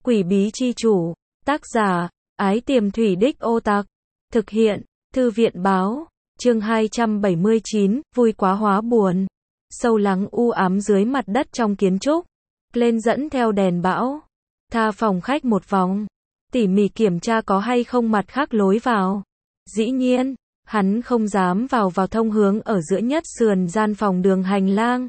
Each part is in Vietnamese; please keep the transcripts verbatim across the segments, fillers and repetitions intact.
Quỷ bí chi chủ, tác giả, Ái Tiềm Thủy Đích Ô Tặc, thực hiện, Thư viện báo, chương hai trăm bảy mươi chín, vui quá hóa buồn. Sâu lắng u ám dưới mặt đất trong kiến trúc, lên dẫn theo đèn bão, tha phòng khách một vòng, tỉ mỉ kiểm tra có hay không mặt khác lối vào. Dĩ nhiên, hắn không dám vào vào thông hướng ở giữa nhất sườn gian phòng đường hành lang.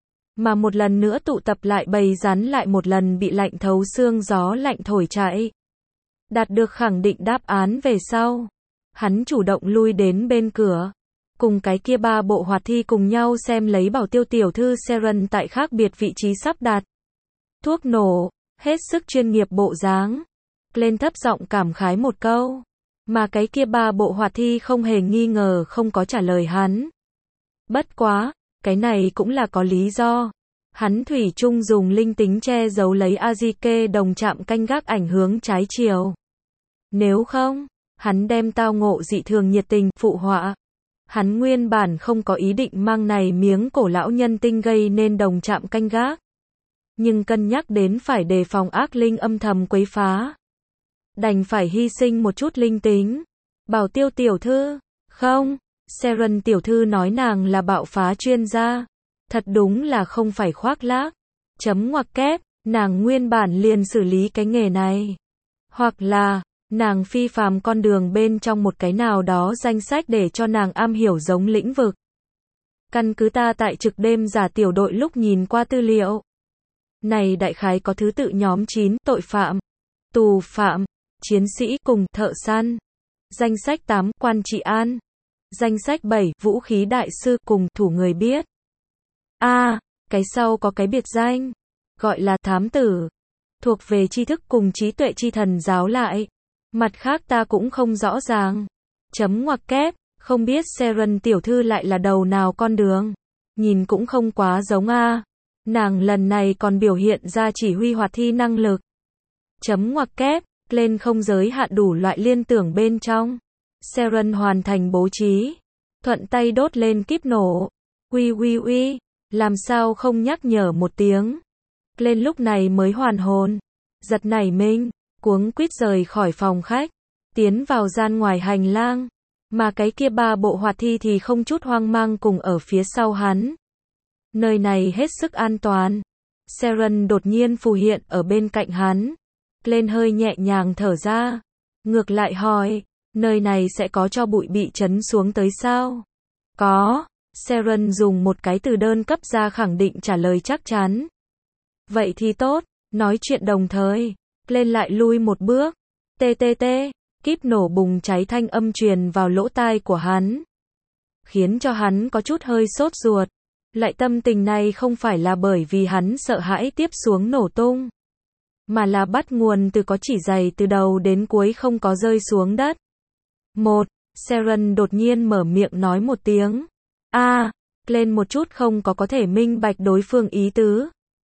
Mà một lần nữa tụ tập lại bầy rắn lại một lần bị lạnh thấu xương gió lạnh thổi chạy. Đạt được khẳng định đáp án về sau, hắn chủ động lui đến bên cửa, cùng cái kia ba bộ hoạt thi cùng nhau xem lấy Bảo Tiêu tiểu thư Seren tại khác biệt vị trí sắp đặt. Thuốc nổ, hết sức chuyên nghiệp bộ dáng. Lên thấp giọng cảm khái một câu. Mà cái kia ba bộ hoạt thi không hề nghi ngờ không có trả lời hắn. Bất quá, cái này cũng là có lý do. Hắn thủy chung dùng linh tính che giấu lấy Azike đồng chạm canh gác ảnh hướng trái chiều. Nếu không, hắn đem tao ngộ dị thường nhiệt tình, phụ họa. Hắn nguyên bản không có ý định mang này miếng cổ lão nhân tinh gây nên đồng chạm canh gác. Nhưng cân nhắc đến phải đề phòng ác linh âm thầm quấy phá. Đành phải hy sinh một chút linh tính. Bảo Tiêu tiểu thư, không, Seren tiểu thư nói nàng là bạo phá chuyên gia. Thật đúng là không phải khoác lác. Chấm ngoặc kép, nàng nguyên bản liền xử lý cái nghề này. Hoặc là, nàng phi phàm con đường bên trong một cái nào đó danh sách để cho nàng am hiểu giống lĩnh vực. Căn cứ ta tại trực đêm giả tiểu đội lúc nhìn qua tư liệu. Này đại khái có thứ tự nhóm chín, tội phạm, tù phạm, chiến sĩ cùng thợ săn. Danh sách tám, quan trị an. Danh sách bảy, vũ khí đại sư cùng thủ người biết. A, à, cái sau có cái biệt danh, gọi là thám tử, thuộc về tri thức cùng trí tuệ chi thần giáo lại. Mặt khác ta cũng không rõ ràng. Chấm ngoặc kép, không biết Seren tiểu thư lại là đầu nào con đường. Nhìn cũng không quá giống a. Nàng lần này còn biểu hiện ra chỉ huy hoạt thi năng lực. Chấm ngoặc kép, lên không giới hạn đủ loại liên tưởng bên trong. Seren hoàn thành bố trí, thuận tay đốt lên kíp nổ. Uy uy uy, làm sao không nhắc nhở một tiếng. Lên lúc này mới hoàn hồn, giật nảy mình, cuống quýt rời khỏi phòng khách, tiến vào gian ngoài hành lang, mà cái kia ba bộ hoạt thi thì không chút hoang mang cùng ở phía sau hắn. Nơi này hết sức an toàn. Seren đột nhiên phù hiện ở bên cạnh hắn. Lên hơi nhẹ nhàng thở ra, ngược lại hỏi, nơi này sẽ có cho bụi bị chấn xuống tới sao? Có. Seren dùng một cái từ đơn cấp ra khẳng định trả lời chắc chắn. Vậy thì tốt, nói chuyện đồng thời, lên lại lui một bước. Tê tê tê, kíp nổ bùng cháy thanh âm truyền vào lỗ tai của hắn. Khiến cho hắn có chút hơi sốt ruột. Lại tâm tình này không phải là bởi vì hắn sợ hãi tiếp xuống nổ tung. Mà là bắt nguồn từ có chỉ giày từ đầu đến cuối không có rơi xuống đất. Một, Seren đột nhiên mở miệng nói một tiếng. A, à, lên một chút không có có thể minh bạch đối phương ý tứ.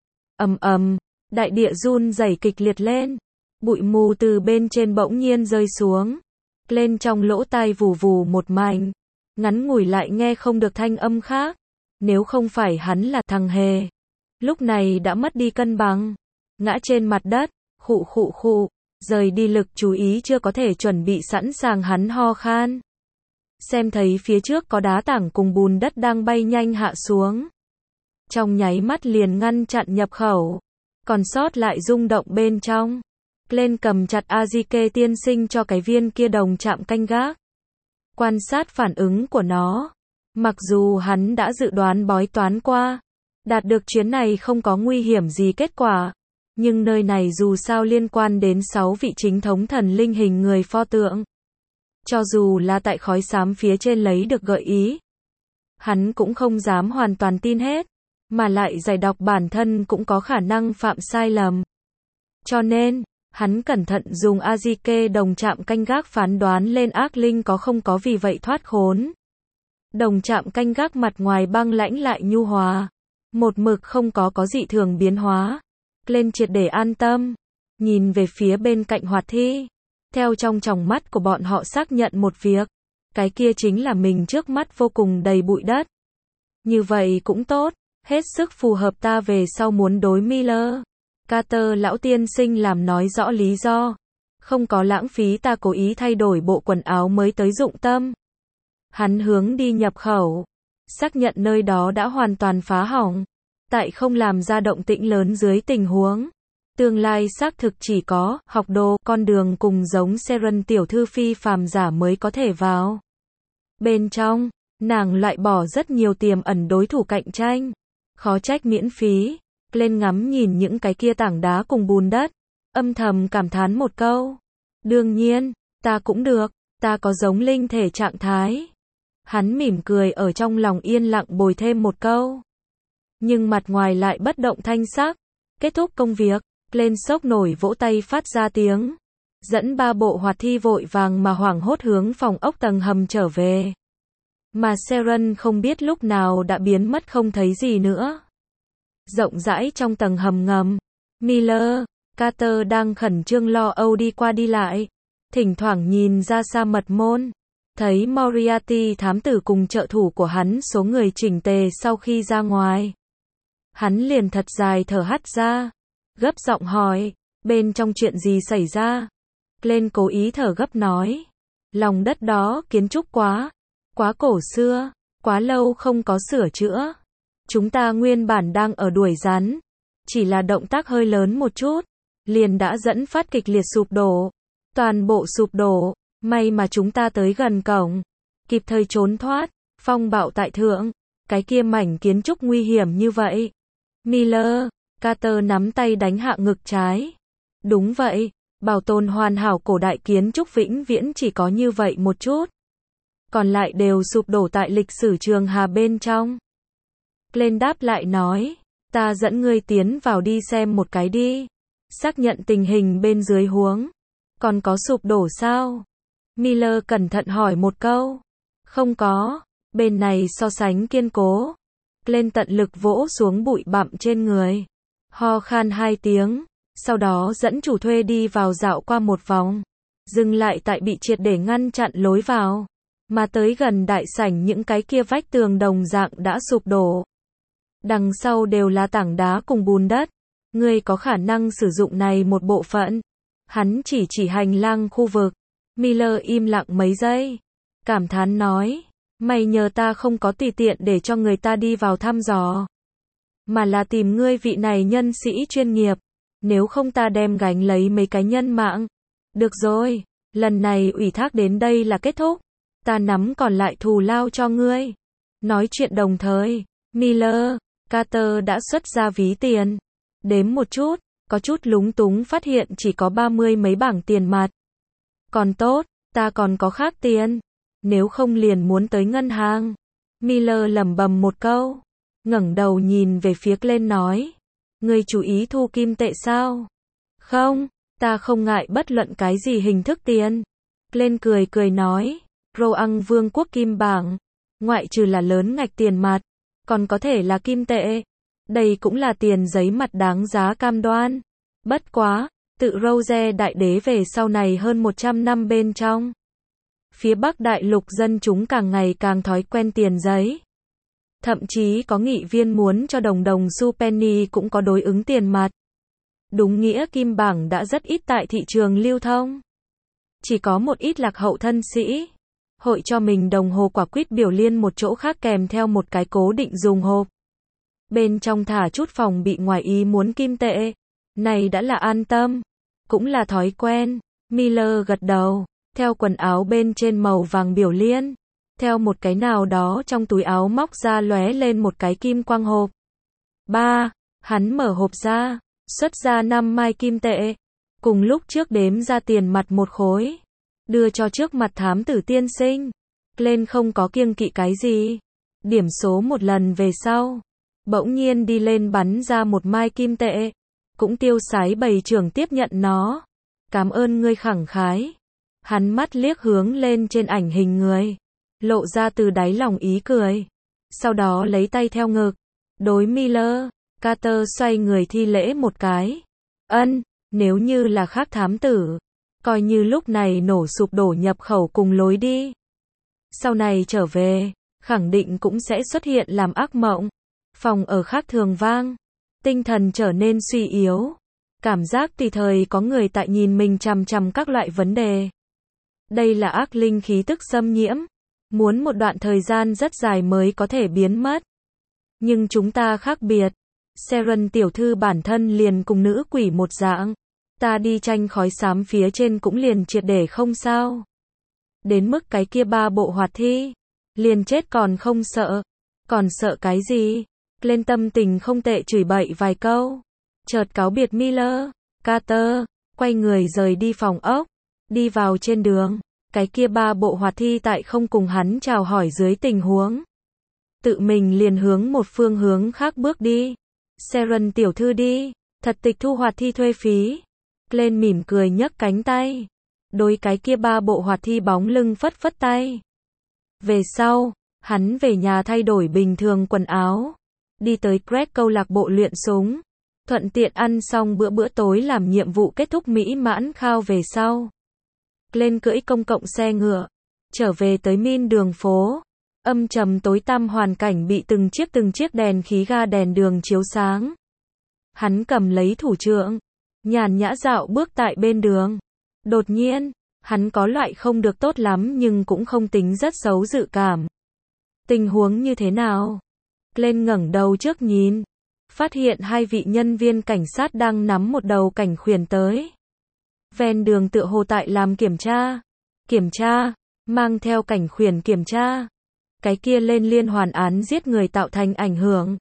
Ầm ầm, đại địa run rẩy kịch liệt lên. Bụi mù từ bên trên bỗng nhiên rơi xuống. Lên trong lỗ tai vù vù một mảnh. Ngắn ngủi lại nghe không được thanh âm khác. Nếu không phải hắn là thằng hề. Lúc này đã mất đi cân bằng. Ngã trên mặt đất, khụ khụ khụ. Rời đi lực chú ý chưa có thể chuẩn bị sẵn sàng hắn ho khan. Xem thấy phía trước có đá tảng cùng bùn đất đang bay nhanh hạ xuống. Trong nháy mắt liền ngăn chặn nhập khẩu. Còn sót lại rung động bên trong. Lên cầm chặt Azike tiên sinh cho cái viên kia đồng chạm canh gác. Quan sát phản ứng của nó. Mặc dù hắn đã dự đoán bói toán qua. Đạt được chuyến này không có nguy hiểm gì kết quả. Nhưng nơi này dù sao liên quan đến sáu vị chính thống thần linh hình người pho tượng. Cho dù là tại khói xám phía trên lấy được gợi ý. Hắn cũng không dám hoàn toàn tin hết. Mà lại giải đọc bản thân cũng có khả năng phạm sai lầm. Cho nên, hắn cẩn thận dùng Azike đồng chạm canh gác phán đoán lên ác linh có không có vì vậy thoát khốn. Đồng chạm canh gác mặt ngoài băng lãnh lại nhu hòa. Một mực không có có dị thường biến hóa. Lên triệt để an tâm. Nhìn về phía bên cạnh hoạt thi. Theo trong tròng mắt của bọn họ xác nhận một việc. Cái kia chính là mình trước mắt vô cùng đầy bụi đất. Như vậy cũng tốt. Hết sức phù hợp ta về sau muốn đối Miller. Carter lão tiên sinh làm nói rõ lý do. Không có lãng phí, ta cố ý thay đổi bộ quần áo mới tới dụng tâm. Hắn hướng đi nhập khẩu. Xác nhận nơi đó đã hoàn toàn phá hỏng. Tại không làm ra động tĩnh lớn dưới tình huống. Tương lai xác thực chỉ có, học đồ, con đường cùng giống Seren tiểu thư phi phàm giả mới có thể vào. Bên trong, nàng loại bỏ rất nhiều tiềm ẩn đối thủ cạnh tranh. Khó trách miễn phí. Lên ngắm nhìn những cái kia tảng đá cùng bùn đất. Âm thầm cảm thán một câu. Đương nhiên, ta cũng được, ta có giống linh thể trạng thái. Hắn mỉm cười ở trong lòng yên lặng bồi thêm một câu. Nhưng mặt ngoài lại bất động thanh sắc. Kết thúc công việc, lên sốc nổi vỗ tay phát ra tiếng. Dẫn ba bộ hoạt thi vội vàng mà hoảng hốt hướng phòng ốc tầng hầm trở về. Mà Seren không biết lúc nào đã biến mất không thấy gì nữa. Rộng rãi trong tầng hầm ngầm, Miller, Carter đang khẩn trương lo âu đi qua đi lại. Thỉnh thoảng nhìn ra xa mật môn. Thấy Moriarty thám tử cùng trợ thủ của hắn số người chỉnh tề sau khi ra ngoài. Hắn liền thật dài thở hắt ra. Gấp giọng hỏi, bên trong chuyện gì xảy ra? Glenn cố ý thở gấp nói. Lòng đất đó kiến trúc quá, quá cổ xưa, quá lâu không có sửa chữa. Chúng ta nguyên bản đang ở đuổi rắn. Chỉ là động tác hơi lớn một chút. Liền đã dẫn phát kịch liệt sụp đổ. Toàn bộ sụp đổ. May mà chúng ta tới gần cổng. Kịp thời trốn thoát. Phong bạo tại thượng. Cái kia mảnh kiến trúc nguy hiểm như vậy. Miller, Carter nắm tay đánh hạ ngực trái. Đúng vậy. Bảo tồn hoàn hảo cổ đại kiến trúc vĩnh viễn chỉ có như vậy một chút. Còn lại đều sụp đổ tại lịch sử trường hà bên trong. Glenn đáp lại nói. Ta dẫn ngươi tiến vào đi xem một cái đi. Xác nhận tình hình bên dưới huống. Còn có sụp đổ sao? Miller cẩn thận hỏi một câu. Không có. Bên này so sánh kiên cố. Glenn tận lực vỗ xuống bụi bặm trên người. Ho khan hai tiếng. Sau đó dẫn chủ thuê đi vào dạo qua một vòng. Dừng lại tại bị triệt để ngăn chặn lối vào. Mà tới gần đại sảnh những cái kia vách tường đồng dạng đã sụp đổ. Đằng sau đều là tảng đá cùng bùn đất. Ngươi có khả năng sử dụng này một bộ phận. Hắn chỉ chỉ hành lang khu vực. Miller im lặng mấy giây. Cảm thán nói. Mày nhờ ta không có tùy tiện để cho người ta đi vào thăm dò. Mà là tìm ngươi vị này nhân sĩ chuyên nghiệp. Nếu không ta đem gánh lấy mấy cái nhân mạng. Được rồi. Lần này ủy thác đến đây là kết thúc. Ta nắm còn lại thù lao cho ngươi. Nói chuyện đồng thời. Miller, Carter đã xuất ra ví tiền. Đếm một chút. Có chút lúng túng phát hiện chỉ có ba mươi mấy bảng tiền mặt. Còn tốt, ta còn có khác tiền. Nếu không liền muốn tới ngân hàng. Miller lẩm bẩm một câu. Ngẩng đầu nhìn về phía Glenn nói. Ngươi chú ý thu kim tệ sao? Không, ta không ngại bất luận cái gì hình thức tiền. Glenn cười cười nói. Roang vương quốc kim bảng. Ngoại trừ là lớn ngạch tiền mặt. Còn có thể là kim tệ. Đây cũng là tiền giấy mặt đáng giá cam đoan. Bất quá, tự Rose đại đế về sau này hơn một trăm năm bên trong. Phía Bắc đại lục dân chúng càng ngày càng thói quen tiền giấy. Thậm chí có nghị viên muốn cho đồng đồng xu penny cũng có đối ứng tiền mặt. Đúng nghĩa kim bảng đã rất ít tại thị trường lưu thông. Chỉ có một ít lạc hậu thân sĩ. Hội cho mình đồng hồ quả quýt biểu liên một chỗ khác kèm theo một cái cố định dùng hộp. Bên trong thả chút phòng bị ngoài ý muốn kim tệ. Này đã là an tâm. Cũng là thói quen. Miller gật đầu. Theo quần áo bên trên màu vàng biểu liên. Theo một cái nào đó trong túi áo móc ra lóe lên một cái kim quang hộp. Ba. Hắn mở hộp ra. Xuất ra năm mai kim tệ. Cùng lúc trước đếm ra tiền mặt một khối. Đưa cho trước mặt thám tử tiên sinh. Lên không có kiêng kỵ cái gì. Điểm số một lần về sau. Bỗng nhiên đi lên bắn ra một mai kim tệ. Cũng tiêu sái bầy trưởng tiếp nhận nó. Cảm ơn ngươi khẳng khái. Hắn mắt liếc hướng lên trên ảnh hình người. Lộ ra từ đáy lòng ý cười. Sau đó lấy tay theo ngực. Đối Miller, Carter xoay người thi lễ một cái. Ân, nếu như là khác thám tử. Coi như lúc này nổ sụp đổ nhập khẩu cùng lối đi. Sau này trở về, khẳng định cũng sẽ xuất hiện làm ác mộng. Phòng ở khác thường vang. Tinh thần trở nên suy yếu. Cảm giác tùy thời có người tại nhìn mình chằm chằm các loại vấn đề. Đây là ác linh khí tức xâm nhiễm. Muốn một đoạn thời gian rất dài mới có thể biến mất. Nhưng chúng ta khác biệt. Seren tiểu thư bản thân liền cùng nữ quỷ một dạng. Ta đi tranh khói xám phía trên cũng liền triệt để không sao. Đến mức cái kia ba bộ hoạt thi. Liền chết còn không sợ. Còn sợ cái gì? Lên tâm tình không tệ chửi bậy vài câu. Chợt cáo biệt Miller, Carter, quay người rời đi phòng ốc. Đi vào trên đường. Cái kia ba bộ hoạt thi tại không cùng hắn chào hỏi dưới tình huống. Tự mình liền hướng một phương hướng khác bước đi. Seren tiểu thư đi. Thật tịch thu hoạt thi thuê phí. Lên mỉm cười nhấc cánh tay. Đối cái kia ba bộ hoạt thi bóng lưng phất phất tay. Về sau, hắn về nhà thay đổi bình thường quần áo. Đi tới Greg câu lạc bộ luyện súng. Thuận tiện ăn xong bữa bữa tối làm nhiệm vụ kết thúc mỹ mãn khao về sau. Lên cưỡi công cộng xe ngựa. Trở về tới Min đường phố. Âm trầm tối tăm hoàn cảnh bị từng chiếc từng chiếc đèn khí ga đèn đường chiếu sáng. Hắn cầm lấy thủ trượng. Nhàn nhã dạo bước tại bên đường. Đột nhiên, hắn có loại không được tốt lắm nhưng cũng không tính rất xấu dự cảm. Tình huống như thế nào? Lên ngẩng đầu trước nhìn. Phát hiện hai vị nhân viên cảnh sát đang nắm một đầu cảnh khuyển tới. Ven đường tựa hồ tại làm kiểm tra. Kiểm tra, mang theo cảnh khuyển kiểm tra. Cái kia lên liên hoàn án giết người tạo thành ảnh hưởng.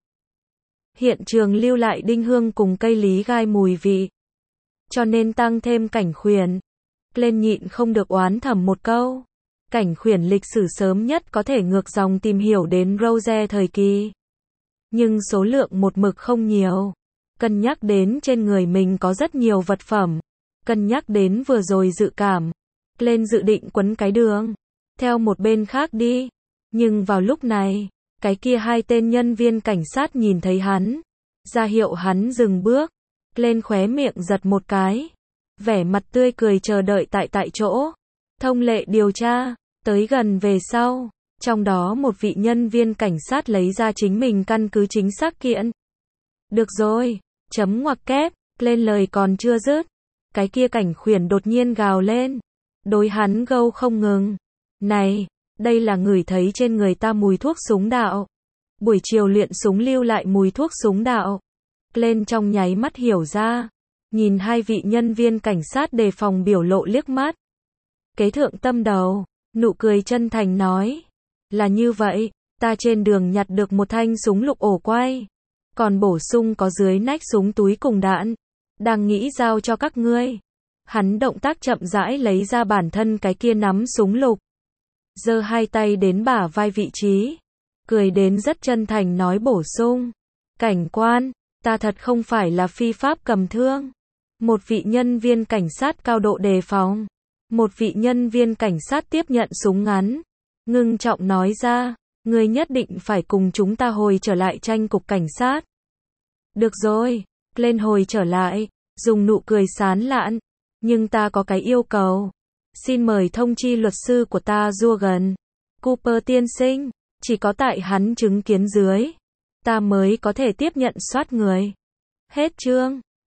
Hiện trường lưu lại đinh hương cùng cây lý gai mùi vị. Cho nên tăng thêm cảnh khuyển. Lên nhịn không được oán thầm một câu. Cảnh khuyển lịch sử sớm nhất có thể ngược dòng tìm hiểu đến Rose thời kỳ. Nhưng số lượng một mực không nhiều. Cân nhắc đến trên người mình có rất nhiều vật phẩm. Cân nhắc đến vừa rồi dự cảm. Lên dự định quấn cái đường. Theo một bên khác đi. Nhưng vào lúc này, cái kia hai tên nhân viên cảnh sát nhìn thấy hắn. Ra hiệu hắn dừng bước. Lên khóe miệng giật một cái. Vẻ mặt tươi cười chờ đợi tại tại chỗ. Thông lệ điều tra. Tới gần về sau. Trong đó một vị nhân viên cảnh sát lấy ra chính mình căn cứ chính xác kiện. Được rồi. Chấm ngoặc kép. Lên lời còn chưa dứt. Cái kia cảnh khuyển đột nhiên gào lên. Đối hắn gâu không ngừng. Này, đây là ngửi thấy trên người ta mùi thuốc súng đạo. Buổi chiều luyện súng lưu lại mùi thuốc súng đạo. Lên trong nháy mắt hiểu ra. Nhìn hai vị nhân viên cảnh sát đề phòng biểu lộ liếc mắt. Kế thượng tâm đầu, nụ cười chân thành nói. Là như vậy, ta trên đường nhặt được một thanh súng lục ổ quay. Còn bổ sung có dưới nách súng túi cùng đạn. Đang nghĩ giao cho các ngươi. Hắn động tác chậm rãi lấy ra bản thân cái kia nắm súng lục. Giơ hai tay đến bả vai vị trí. Cười đến rất chân thành nói bổ sung. Cảnh quan, ta thật không phải là phi pháp cầm thương. Một vị nhân viên cảnh sát cao độ đề phòng. Một vị nhân viên cảnh sát tiếp nhận súng ngắn. Ngưng trọng nói ra. Ngươi nhất định phải cùng chúng ta hồi trở lại tranh cục cảnh sát. Được rồi. Lên hồi trở lại. Dùng nụ cười sán lạn. Nhưng ta có cái yêu cầu. Xin mời thông chi luật sư của ta Jurgen Cooper tiên sinh. Chỉ có tại hắn chứng kiến dưới. Ta mới có thể tiếp nhận soát người. Hết chương.